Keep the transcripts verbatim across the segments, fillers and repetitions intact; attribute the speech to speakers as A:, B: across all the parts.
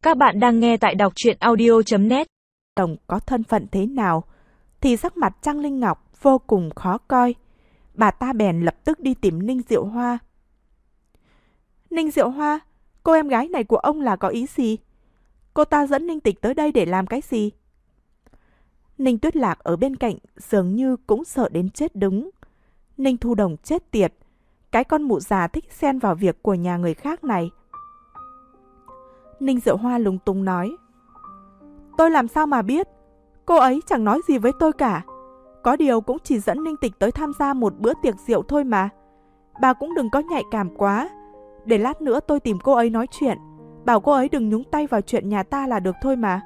A: Các bạn đang nghe tại đọc truyện audio chấm net.
B: Đồng có thân phận thế nào thì sắc mặt Trang Linh Ngọc vô cùng khó coi. Bà ta bèn lập tức đi tìm Ninh Diệu Hoa. Ninh Diệu Hoa, cô em gái này của ông là có ý gì? Cô ta dẫn Ninh Tịch tới đây để làm cái gì? Ninh Tuyết Lạc ở bên cạnh dường như cũng sợ đến chết đứng. Ninh Thu Đồng chết tiệt, cái con mụ già thích xen vào việc của nhà người khác này. Ninh Diệu Hoa lúng túng nói: Tôi làm sao mà biết? Cô ấy chẳng nói gì với tôi cả. Có điều cũng chỉ dẫn Ninh Tịch tới tham gia một bữa tiệc rượu thôi mà. Bà cũng đừng có nhạy cảm quá. Để lát nữa tôi tìm cô ấy nói chuyện, bảo cô ấy đừng nhúng tay vào chuyện nhà ta là được thôi mà.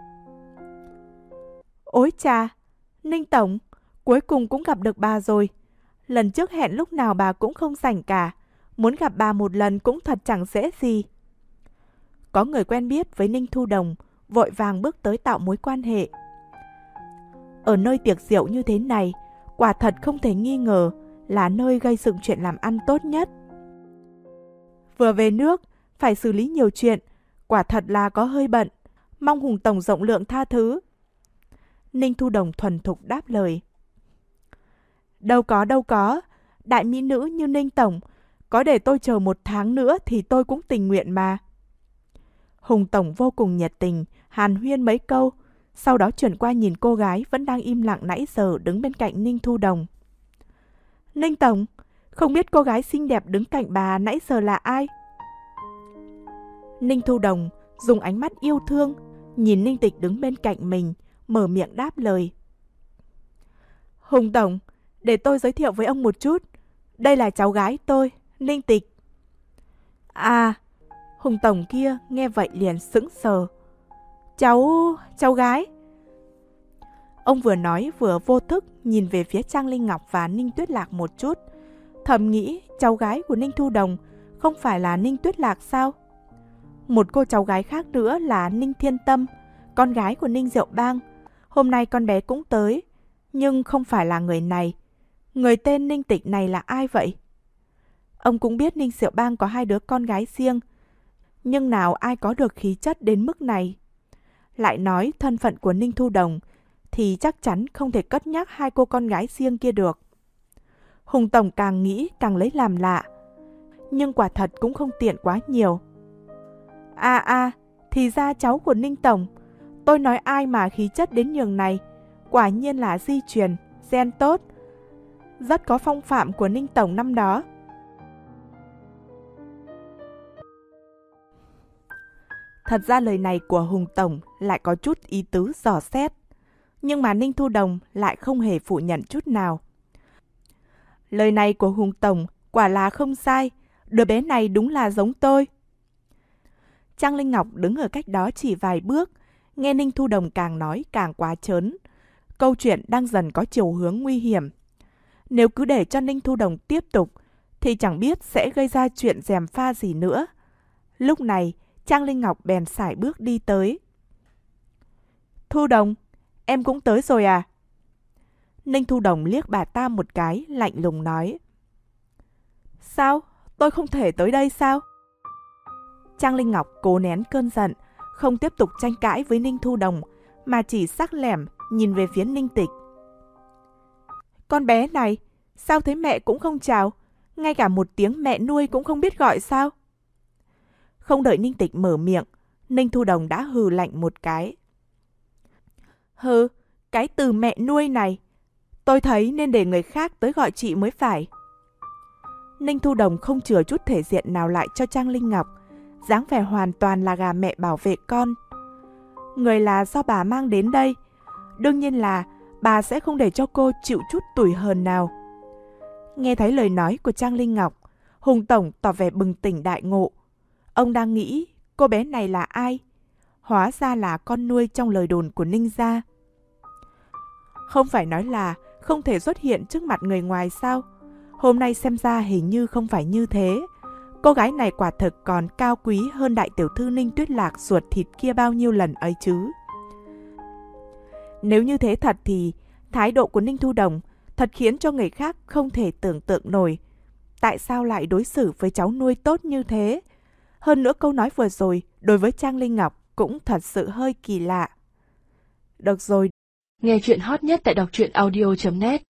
B: Ôi chà, Ninh Tổng, cuối cùng cũng gặp được bà rồi. Lần trước hẹn lúc nào bà cũng không rảnh cả. Muốn gặp bà một lần cũng thật chẳng dễ gì. Có người quen biết với Ninh Thu Đồng vội vàng bước tới tạo mối quan hệ. Ở nơi tiệc rượu như thế này, quả thật không thể nghi ngờ là nơi gây dựng chuyện làm ăn tốt nhất. Vừa về nước, phải xử lý nhiều chuyện, quả thật là có hơi bận, mong Hùng Tổng rộng lượng tha thứ. Ninh Thu Đồng thuần thục đáp lời. Đâu có đâu có, đại mỹ nữ như Ninh Tổng, có để tôi chờ một tháng nữa thì tôi cũng tình nguyện mà. Hùng Tổng vô cùng nhiệt tình, hàn huyên mấy câu, sau đó chuyển qua nhìn cô gái vẫn đang im lặng nãy giờ đứng bên cạnh Ninh Thu Đồng. Ninh Tổng, không biết cô gái xinh đẹp đứng cạnh bà nãy giờ là ai? Ninh Thu Đồng dùng ánh mắt yêu thương nhìn Ninh Tịch đứng bên cạnh mình, mở miệng đáp lời. Hùng Tổng, để tôi giới thiệu với ông một chút. Đây là cháu gái tôi, Ninh Tịch. À, Hùng Tổng kia nghe vậy liền sững sờ. Cháu... cháu gái? Ông vừa nói vừa vô thức nhìn về phía Trang Linh Ngọc và Ninh Tuyết Lạc một chút. Thầm nghĩ cháu gái của Ninh Thu Đồng không phải là Ninh Tuyết Lạc sao? Một cô cháu gái khác nữa là Ninh Thiên Tâm, con gái của Ninh Diệu Bang. Hôm nay con bé cũng tới, nhưng không phải là người này. Người tên Ninh Tịch này là ai vậy? Ông cũng biết Ninh Diệu Bang có hai đứa con gái riêng, nhưng nào ai có được khí chất đến mức này. Lại nói thân phận của Ninh Thu Đồng thì chắc chắn không thể cất nhắc hai cô con gái riêng kia được. Hùng Tổng càng nghĩ càng lấy làm lạ, nhưng quả thật cũng không tiện quá nhiều. À à, thì ra cháu của Ninh Tổng. Tôi nói ai mà khí chất đến nhường này, quả nhiên là di truyền, gen tốt. Rất có phong phạm của Ninh Tổng năm đó. Thật ra lời này của Hùng Tổng lại có chút ý tứ dò xét, nhưng mà Ninh Thu Đồng lại không hề phủ nhận chút nào. Lời này của Hùng Tổng quả là không sai, đứa bé này đúng là giống tôi. Trang Linh Ngọc đứng ở cách đó chỉ vài bước, nghe Ninh Thu Đồng càng nói càng quá trớn. Câu chuyện đang dần có chiều hướng nguy hiểm. Nếu cứ để cho Ninh Thu Đồng tiếp tục, thì chẳng biết sẽ gây ra chuyện gièm pha gì nữa. Lúc này, Trang Linh Ngọc bèn sải bước đi tới. Thu Đồng, em cũng tới rồi à? Ninh Thu Đồng liếc bà ta một cái, lạnh lùng nói. Sao? Tôi không thể tới đây sao? Trang Linh Ngọc cố nén cơn giận, không tiếp tục tranh cãi với Ninh Thu Đồng, mà chỉ sắc lẻm nhìn về phía Ninh Tịch. Con bé này, sao thấy mẹ cũng không chào, ngay cả một tiếng mẹ nuôi cũng không biết gọi sao? Không đợi Ninh Tịch mở miệng, Ninh Thu Đồng đã hừ lạnh một cái. Hừ, cái từ mẹ nuôi này, tôi thấy nên để người khác tới gọi chị mới phải. Ninh Thu Đồng không chừa chút thể diện nào lại cho Trang Linh Ngọc, dáng vẻ hoàn toàn là gà mẹ bảo vệ con. Người là do bà mang đến đây, đương nhiên là bà sẽ không để cho cô chịu chút tủi hờn nào. Nghe thấy lời nói của Trang Linh Ngọc, Hùng Tổng tỏ vẻ bừng tỉnh đại ngộ. Ông đang nghĩ cô bé này là ai? Hóa ra là con nuôi trong lời đồn của Ninh gia. Không phải nói là không thể xuất hiện trước mặt người ngoài sao? Hôm nay xem ra hình như không phải như thế. Cô gái này quả thực còn cao quý hơn đại tiểu thư Ninh Tuyết Lạc ruột thịt kia bao nhiêu lần ấy chứ. Nếu như thế thật thì thái độ của Ninh Thu Đồng thật khiến cho người khác không thể tưởng tượng nổi. Tại sao lại đối xử với cháu nuôi tốt như thế? Hơn nữa câu nói vừa rồi đối với Trang Linh Ngọc cũng thật sự hơi kỳ lạ. Được rồi.
C: Nghe chuyện hot nhất tại đọc truyện audio chấm net